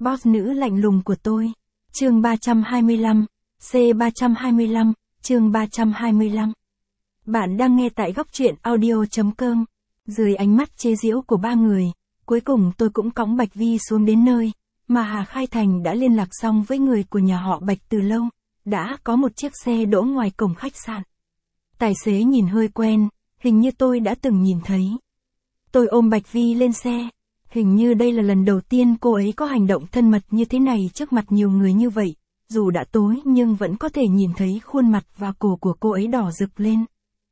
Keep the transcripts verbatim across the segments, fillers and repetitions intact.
Boss nữ lạnh lùng của tôi. Chương ba trăm hai mươi lăm, C ba trăm hai mươi lăm, chương ba trăm hai mươi lăm. Bạn đang nghe tại góc truyện audio.com. Dưới ánh mắt chế giễu của ba người, cuối cùng tôi cũng cõng Bạch Vi xuống đến nơi, mà Hà Khai Thành đã liên lạc xong với người của nhà họ Bạch từ lâu, đã có một chiếc xe đỗ ngoài cổng khách sạn. Tài xế nhìn hơi quen, hình như tôi đã từng nhìn thấy. Tôi ôm Bạch Vi lên xe, hình như đây là lần đầu tiên cô ấy có hành động thân mật như thế này trước mặt nhiều người như vậy, dù đã tối nhưng vẫn có thể nhìn thấy khuôn mặt và cổ của cô ấy đỏ rực lên.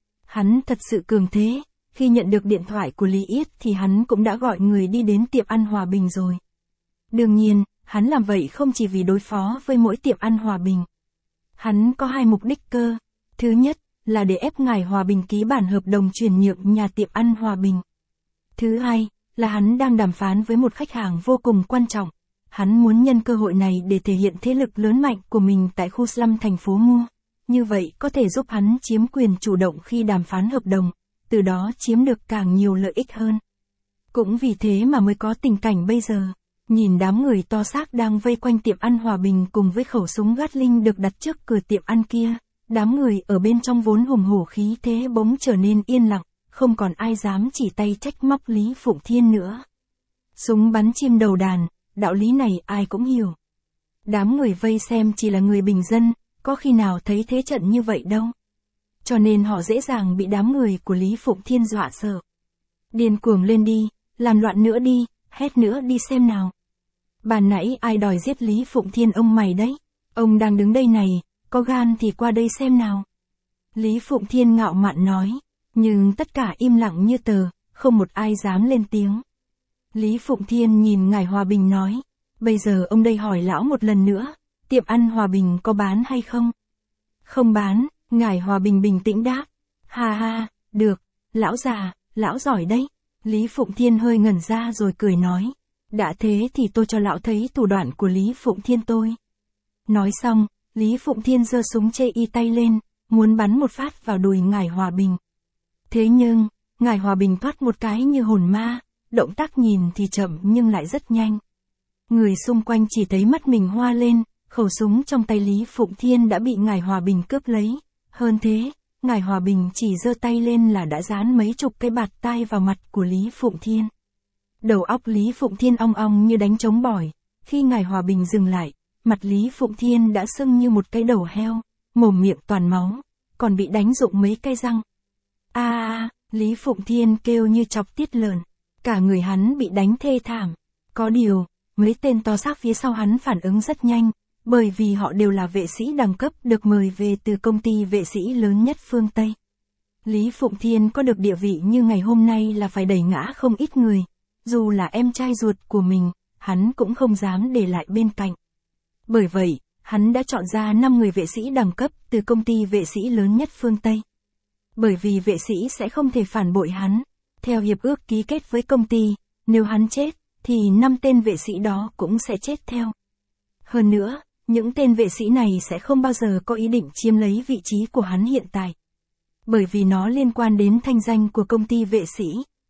Hắn thật sự cường thế, khi nhận được điện thoại của Lý Yết thì hắn cũng đã gọi người đi đến tiệm ăn Hòa Bình rồi. Đương nhiên, hắn làm vậy không chỉ vì đối phó với mỗi tiệm ăn Hòa Bình. Hắn có hai mục đích cơ. Thứ nhất, là để ép ngài Hòa Bình ký bản hợp đồng chuyển nhượng nhà tiệm ăn Hòa Bình. Thứ hai, là hắn đang đàm phán với một khách hàng vô cùng quan trọng. Hắn muốn nhân cơ hội này để thể hiện thế lực lớn mạnh của mình tại khu slum thành phố Mua. Như vậy có thể giúp hắn chiếm quyền chủ động khi đàm phán hợp đồng, từ đó chiếm được càng nhiều lợi ích hơn. Cũng vì thế mà mới có tình cảnh bây giờ. Nhìn đám người to xác đang vây quanh tiệm ăn Hòa Bình cùng với khẩu súng Gatling được đặt trước cửa tiệm ăn kia, đám người ở bên trong vốn hùng hổ khí thế bỗng trở nên yên lặng, không còn ai dám chỉ tay trách móc Lý Phụng Thiên nữa. Súng bắn chim đầu đàn, đạo lý này ai cũng hiểu. Đám người vây xem chỉ là người bình dân, có khi nào thấy thế trận như vậy đâu. Cho nên họ dễ dàng bị đám người của Lý Phụng Thiên dọa sợ. Điên cuồng lên đi, làm loạn nữa đi, hét nữa đi xem nào. Bà nãy ai đòi giết Lý Phụng Thiên ông mày đấy? Ông đang đứng đây này, có gan thì qua đây xem nào. Lý Phụng Thiên ngạo mạn nói, nhưng tất cả im lặng như tờ, không một ai dám lên tiếng. Lý Phụng Thiên nhìn ngài Hòa Bình nói, bây giờ ông đây hỏi lão một lần nữa, tiệm ăn Hòa Bình có bán hay không? Không bán, ngài Hòa Bình bình tĩnh đáp. Ha ha, được, lão già, lão giỏi đấy. Lý Phụng Thiên hơi ngẩn ra rồi cười nói, đã thế thì tôi cho lão thấy thủ đoạn của Lý Phụng Thiên tôi. Nói xong, Lý Phụng Thiên giơ súng chê y tay lên, muốn bắn một phát vào đùi ngài Hòa Bình. Thế nhưng, ngài Hòa Bình thoát một cái như hồn ma, động tác nhìn thì chậm nhưng lại rất nhanh. Người xung quanh chỉ thấy mắt mình hoa lên, khẩu súng trong tay Lý Phụng Thiên đã bị ngài Hòa Bình cướp lấy. Hơn thế, ngài Hòa Bình chỉ giơ tay lên là đã dán mấy chục cái bạt tai vào mặt của Lý Phụng Thiên. Đầu óc Lý Phụng Thiên ong ong như đánh trống bỏi, khi ngài Hòa Bình dừng lại, mặt Lý Phụng Thiên đã sưng như một cái đầu heo, mồm miệng toàn máu, còn bị đánh rụng mấy cái răng. A a, Lý Phụng Thiên kêu như chọc tiết lợn, cả người hắn bị đánh thê thảm. Có điều, mấy tên to xác phía sau hắn phản ứng rất nhanh, bởi vì họ đều là vệ sĩ đẳng cấp được mời về từ công ty vệ sĩ lớn nhất phương Tây. Lý Phụng Thiên có được địa vị như ngày hôm nay là phải đẩy ngã không ít người, dù là em trai ruột của mình, hắn cũng không dám để lại bên cạnh. Bởi vậy, hắn đã chọn ra năm người vệ sĩ đẳng cấp từ công ty vệ sĩ lớn nhất phương Tây. Bởi vì vệ sĩ sẽ không thể phản bội hắn, theo hiệp ước ký kết với công ty, nếu hắn chết, thì năm tên vệ sĩ đó cũng sẽ chết theo. Hơn nữa, những tên vệ sĩ này sẽ không bao giờ có ý định chiếm lấy vị trí của hắn hiện tại. Bởi vì nó liên quan đến thanh danh của công ty vệ sĩ.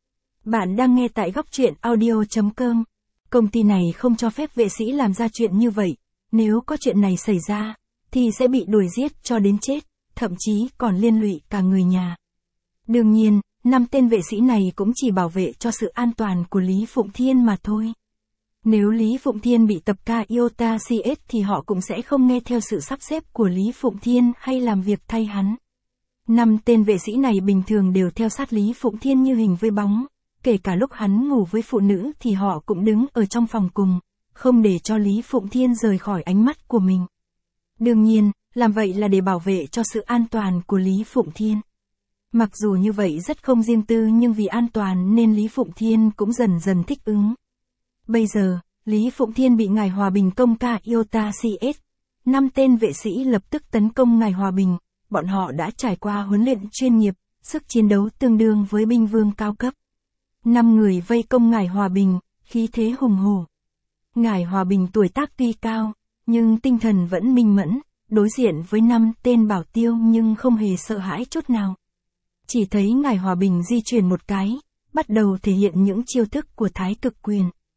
Bạn đang nghe tại góc truyện audio.com. Công ty này không cho phép vệ sĩ làm ra chuyện như vậy. Nếu có chuyện này xảy ra, thì sẽ bị đuổi giết cho đến chết, thậm chí còn liên lụy cả người nhà. Đương nhiên, năm tên vệ sĩ này cũng chỉ bảo vệ cho sự an toàn của Lý Phụng Thiên mà thôi. Nếu Lý Phụng Thiên bị tập ca Iota xê ét thì họ cũng sẽ không nghe theo sự sắp xếp của Lý Phụng Thiên hay làm việc thay hắn. Năm tên vệ sĩ này bình thường đều theo sát Lý Phụng Thiên như hình với bóng, kể cả lúc hắn ngủ với phụ nữ thì họ cũng đứng ở trong phòng cùng, không để cho Lý Phụng Thiên rời khỏi ánh mắt của mình. Đương nhiên, làm vậy là để bảo vệ cho sự an toàn của Lý Phụng Thiên. Mặc dù như vậy rất không riêng tư nhưng vì an toàn nên Lý Phụng Thiên cũng dần dần thích ứng. Bây giờ, Lý Phụng Thiên bị ngài Hòa Bình công ca Iota xê ét. Năm tên vệ sĩ lập tức tấn công ngài Hòa Bình, bọn họ đã trải qua huấn luyện chuyên nghiệp, sức chiến đấu tương đương với binh vương cao cấp. Năm người vây công ngài Hòa Bình, khí thế hùng hổ. Ngài Hòa Bình tuổi tác tuy cao, nhưng tinh thần vẫn minh mẫn, đối diện với năm tên bảo tiêu nhưng không hề sợ hãi chút nào. Chỉ thấy ngài Hòa Bình di chuyển một cái, bắt đầu thể hiện những chiêu thức của thái cực quyền.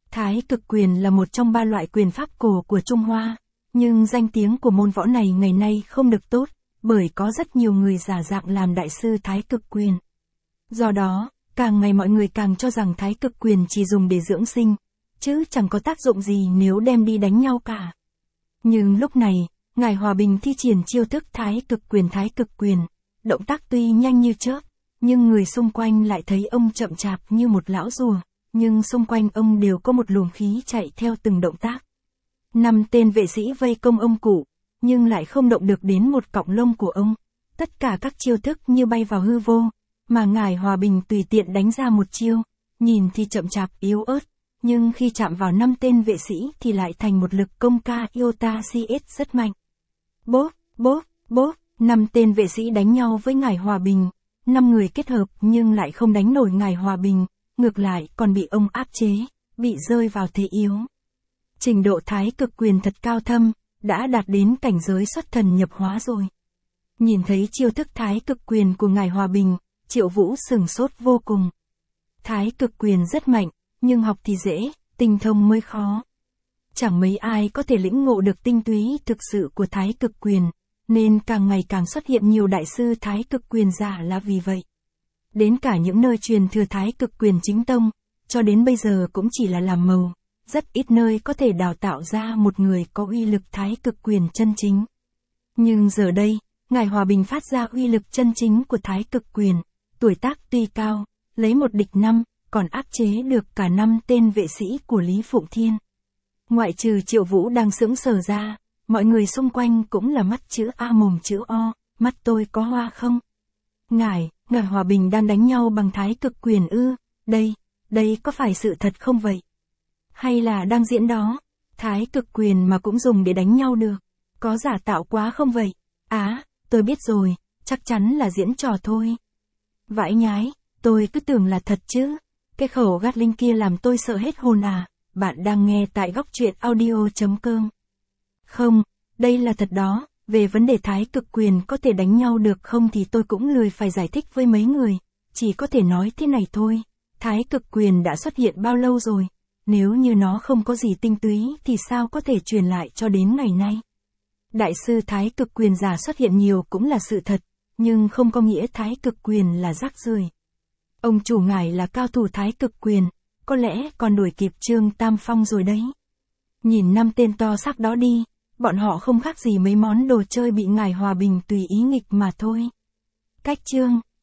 Thái cực quyền là một trong ba loại quyền pháp cổ của Trung Hoa, nhưng danh tiếng của môn võ này ngày nay không được tốt, bởi có rất nhiều người giả dạng làm đại sư thái cực quyền. Do đó, càng ngày mọi người càng cho rằng thái cực quyền chỉ dùng để dưỡng sinh, chứ chẳng có tác dụng gì nếu đem đi đánh nhau cả. Nhưng lúc này, Ngài Hòa Bình thi triển chiêu thức thái cực quyền thái cực quyền, động tác tuy nhanh như chớp, nhưng người xung quanh lại thấy ông chậm chạp như một lão rùa, nhưng xung quanh ông đều có một luồng khí chạy theo từng động tác. Năm tên vệ sĩ vây công ông cụ, nhưng lại không động được đến một cọng lông của ông. Tất cả các chiêu thức như bay vào hư vô, mà Ngài Hòa Bình tùy tiện đánh ra một chiêu, nhìn thì chậm chạp yếu ớt, nhưng khi chạm vào năm tên vệ sĩ thì lại thành một lực công ca iota cs rất mạnh. Bốp, bốp, bốp, năm tên vệ sĩ đánh nhau với Ngài Hòa Bình, năm người kết hợp nhưng lại không đánh nổi Ngài Hòa Bình, ngược lại còn bị ông áp chế, bị rơi vào thế yếu. Trình độ thái cực quyền thật cao thâm, đã đạt đến cảnh giới xuất thần nhập hóa rồi. Nhìn thấy chiêu thức thái cực quyền của Ngài Hòa Bình, Triệu Vũ sửng sốt vô cùng. Thái cực quyền rất mạnh, nhưng học thì dễ, tinh thông mới khó. Chẳng mấy ai có thể lĩnh ngộ được tinh túy thực sự của thái cực quyền, nên càng ngày càng xuất hiện nhiều đại sư thái cực quyền giả là vì vậy. Đến cả những nơi truyền thừa thái cực quyền chính tông, cho đến bây giờ cũng chỉ là làm màu, rất ít nơi có thể đào tạo ra một người có uy lực thái cực quyền chân chính. Nhưng giờ đây, Ngài Hòa Bình phát ra uy lực chân chính của thái cực quyền, tuổi tác tuy cao, lấy một địch năm, còn áp chế được cả năm tên vệ sĩ của Lý Phụng Thiên. Ngoại trừ Triệu Vũ đang sững sờ ra, mọi người xung quanh cũng là mắt chữ A mồm chữ O, mắt tôi có hoa không? Ngài, Ngài Hòa Bình đang đánh nhau bằng thái cực quyền ư, đây, đây có phải sự thật không vậy? Hay là đang diễn đó, thái cực quyền mà cũng dùng để đánh nhau được, có giả tạo quá không vậy? Á, tôi biết rồi, chắc chắn là diễn trò thôi. Vãi nhái, tôi cứ tưởng là thật chứ, cái khẩu gắt linh kia làm tôi sợ hết hồn à. Bạn đang nghe tại góc truyện audio chấm com. Không, đây là thật đó, về vấn đề thái cực quyền có thể đánh nhau được không thì tôi cũng lười phải giải thích với mấy người, chỉ có thể nói thế này thôi, thái cực quyền đã xuất hiện bao lâu rồi, nếu như nó không có gì tinh túy thì sao có thể truyền lại cho đến ngày nay. Đại sư thái cực quyền giả xuất hiện nhiều cũng là sự thật, nhưng không có nghĩa thái cực quyền là rác rưởi. Ông chủ Ngài là cao thủ thái cực quyền, có lẽ còn đuổi kịp Trương Tam Phong rồi đấy. Nhìn năm tên to xác đó đi, bọn họ không khác gì mấy món đồ chơi bị Ngài Hòa Bình tùy ý nghịch mà thôi. Cách chương